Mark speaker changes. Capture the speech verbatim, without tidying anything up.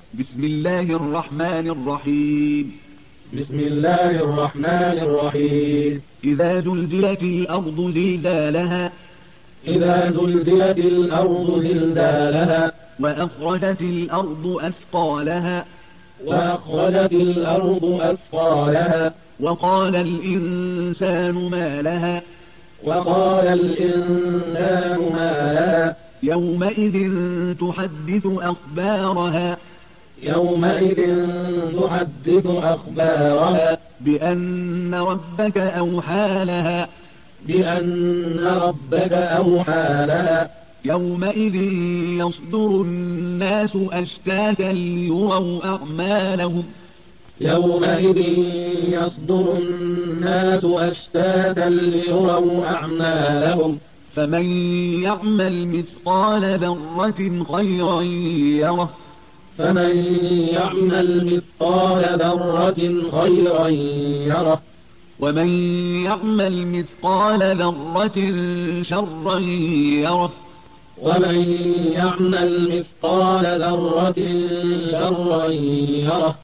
Speaker 1: بسم الله الرحمن الرحيم
Speaker 2: بسم الله الرحمن الرحيم
Speaker 1: إذا زلزلت الأرض زلزالها
Speaker 2: إذا زلزلت الأرض زلزالها
Speaker 1: وأخرجت الأرض أثقالها
Speaker 2: وأخرجت الأرض أثقالها
Speaker 1: وقال الإنسان ما لها
Speaker 2: وقال الإنسان ما لها
Speaker 1: يومئذ تحدث أخبارها
Speaker 2: يومئذ تحدث أخبارها
Speaker 1: بأن ربك أوحى لها
Speaker 2: بأن ربك أوحى لها
Speaker 1: يومئذ يصدر الناس أشتاتا ليروا أعمالهم
Speaker 2: يومئذ يصدر الناس أشتاتا ليروا أعمالهم
Speaker 1: فمن يعمل مثقال ذرة خيرا يره
Speaker 2: فمن يعمل مثقال ذرة خيرا يره
Speaker 1: ومن يعمل مثقال ذرة شرا يره
Speaker 2: ومن يعمل مثقال ذرة شرا يره